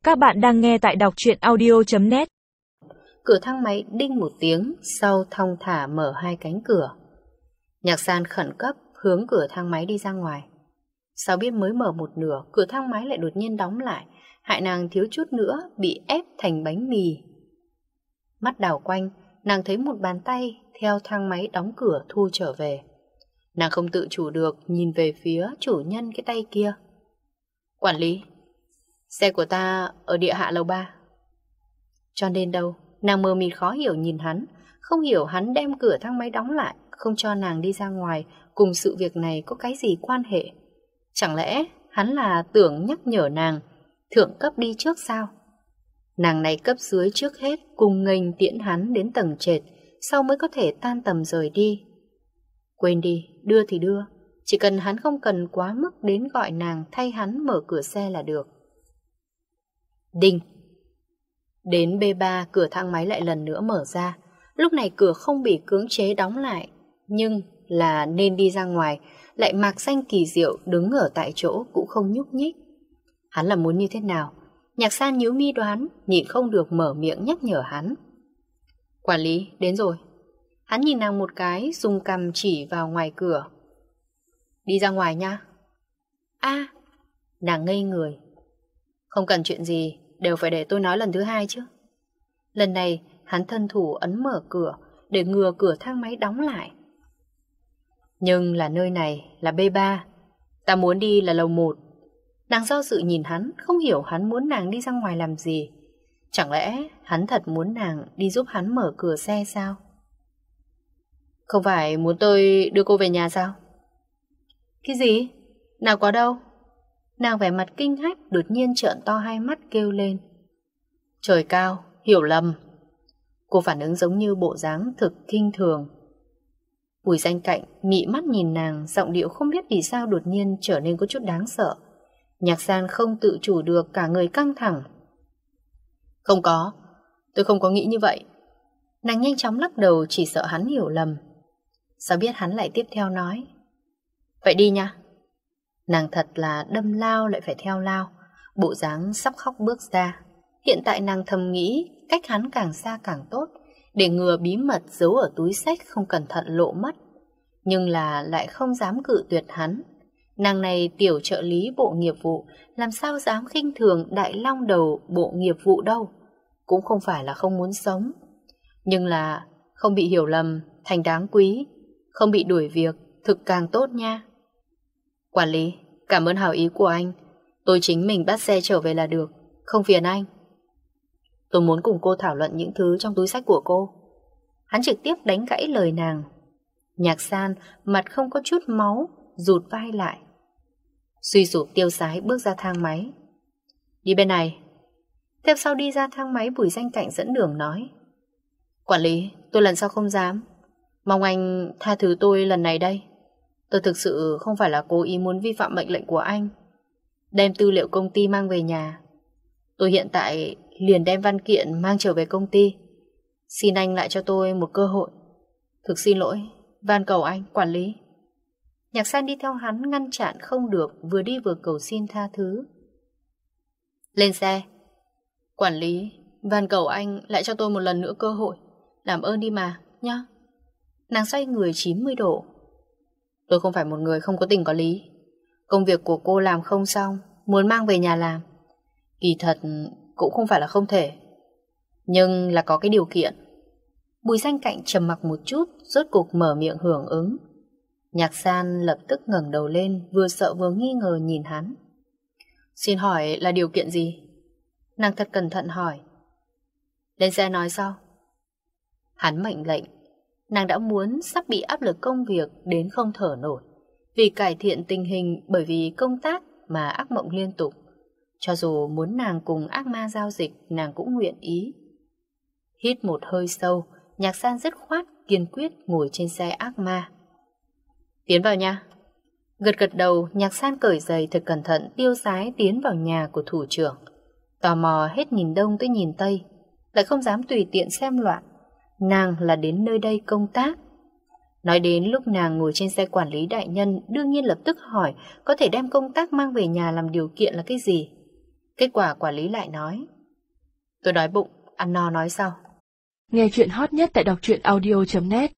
Các bạn đang nghe tại đọc truyện audio.net. Cửa thang máy đinh một tiếng, sau thong thả mở hai cánh cửa. Nhạc San khẩn cấp hướng cửa thang máy đi ra ngoài. Sao biết mới mở một nửa, cửa thang máy lại đột nhiên đóng lại, hại nàng thiếu chút nữa bị ép thành bánh mì. Mắt đảo quanh, nàng thấy một bàn tay theo thang máy đóng cửa thu trở về. Nàng không tự chủ được nhìn về phía chủ nhân cái tay kia. Quản lý, xe của ta ở địa hạ lầu 3. Cho nên đâu, nàng mờ mịt khó hiểu nhìn hắn, không hiểu hắn đem cửa thang máy đóng lại, không cho nàng đi ra ngoài, cùng sự việc này có cái gì quan hệ? Chẳng lẽ hắn là tưởng nhắc nhở nàng thượng cấp đi trước sao? Nàng này cấp dưới trước hết cùng nghênh tiễn hắn đến tầng trệt, sau mới có thể tan tầm rời đi. Quên đi, đưa thì đưa, chỉ cần hắn không cần quá mức đến gọi nàng thay hắn mở cửa xe là được. Đinh. Đến B3, cửa thang máy lại lần nữa mở ra. Lúc này cửa không bị cưỡng chế đóng lại, nhưng là nên đi ra ngoài, lại mạc xanh kỳ diệu đứng ở tại chỗ cũng không nhúc nhích. Hắn là muốn như thế nào? Nhạc San nhíu mi đoán, nhịn không được mở miệng nhắc nhở hắn. Quản lý, đến rồi. Hắn nhìn nàng một cái, dùng cằm chỉ vào ngoài cửa. Đi ra ngoài nha. Nàng ngây người. Không cần chuyện gì, đều phải để tôi nói lần thứ hai chứ. Lần này, hắn thân thủ ấn mở cửa, để ngừa cửa thang máy đóng lại. Nhưng là nơi này, là B3. Ta muốn đi là lầu 1. Nàng do dự nhìn hắn, không hiểu hắn muốn nàng đi ra ngoài làm gì. Chẳng lẽ hắn thật muốn nàng đi giúp hắn mở cửa xe sao? Không phải muốn tôi đưa cô về nhà sao? Cái gì? Nào có đâu. Nàng vẻ mặt kinh hách, đột nhiên trợn to hai mắt kêu lên. Trời cao, hiểu lầm. Cô phản ứng giống như bộ dáng thực kinh thường. Bùi Danh Cạnh mị mắt nhìn nàng, giọng điệu không biết vì sao đột nhiên trở nên có chút đáng sợ. Nhạc San không tự chủ được, cả người căng thẳng. Không có, tôi không có nghĩ như vậy. Nàng nhanh chóng lắc đầu, chỉ sợ hắn hiểu lầm. Sao biết hắn lại tiếp theo nói. Vậy đi nha. Nàng thật là đâm lao lại phải theo lao, bộ dáng sắp khóc bước ra. Hiện tại nàng thầm nghĩ cách hắn càng xa càng tốt, để ngừa bí mật giấu ở túi xách không cẩn thận lộ mất. Nhưng là lại không dám cự tuyệt hắn. Nàng này tiểu trợ lý bộ nghiệp vụ, làm sao dám khinh thường đại long đầu bộ nghiệp vụ đâu. Cũng không phải là không muốn sống, nhưng là không bị hiểu lầm thành đáng quý, không bị đuổi việc thực càng tốt nha. Quản lý, cảm ơn hảo ý của anh. Tôi chính mình bắt xe trở về là được, không phiền anh. Tôi muốn cùng cô thảo luận những thứ trong túi xách của cô. Hắn trực tiếp đánh gãy lời nàng. Nhạc San mặt không có chút máu, rụt vai lại, suy sụp tiêu sái bước ra thang máy. Đi bên này. Tiếp sau đi ra thang máy, Bùi Danh Cạnh dẫn đường nói. Quản lý, tôi lần sau không dám. Mong anh tha thứ tôi lần này đây. Tôi thực sự không phải là cố ý muốn vi phạm mệnh lệnh của anh, đem tư liệu công ty mang về nhà. Tôi hiện tại liền đem văn kiện mang trở về công ty. Xin anh lại cho tôi một cơ hội. Thực xin lỗi, van cầu anh, quản lý. Nhạc San đi theo hắn ngăn chặn không được, vừa đi vừa cầu xin tha thứ. Lên xe. Quản lý, van cầu anh lại cho tôi một lần nữa cơ hội. Làm ơn đi mà, nhá. Nàng xoay người 90 độ. Tôi không phải một người không có tình có lý. Công việc của cô làm không xong, muốn mang về nhà làm, kỳ thật cũng không phải là không thể, nhưng là có cái điều kiện. Bùi Danh Cạnh trầm mặc một chút, rốt cục mở miệng hưởng ứng. Nhạc San lập tức ngẩng đầu lên, vừa sợ vừa nghi ngờ nhìn hắn. Xin hỏi là điều kiện gì? Nàng thật cẩn thận hỏi. Lên xe nói sau. Hắn mệnh lệnh. Nàng đã muốn sắp bị áp lực công việc đến không thở nổi. Vì cải thiện tình hình, bởi vì công tác mà ác mộng liên tục. Cho dù muốn nàng cùng ác ma giao dịch, nàng cũng nguyện ý. Hít một hơi sâu, Nhạc San dứt khoát kiên quyết ngồi trên xe ác ma. Tiến vào nha. Gật gật đầu, Nhạc San cởi giày thật cẩn thận, tiêu sái tiến vào nhà của thủ trưởng. Tò mò hết nhìn đông tới nhìn tây, lại không dám tùy tiện xem loạn. Nàng là đến nơi đây công tác. Nói đến lúc nàng ngồi trên xe quản lý đại nhân, đương nhiên lập tức hỏi có thể đem công tác mang về nhà làm điều kiện là cái gì. Kết quả quản lý lại nói: tôi đói bụng, ăn no nói sau. Nghe chuyện hot nhất tại đọc truyện audio.net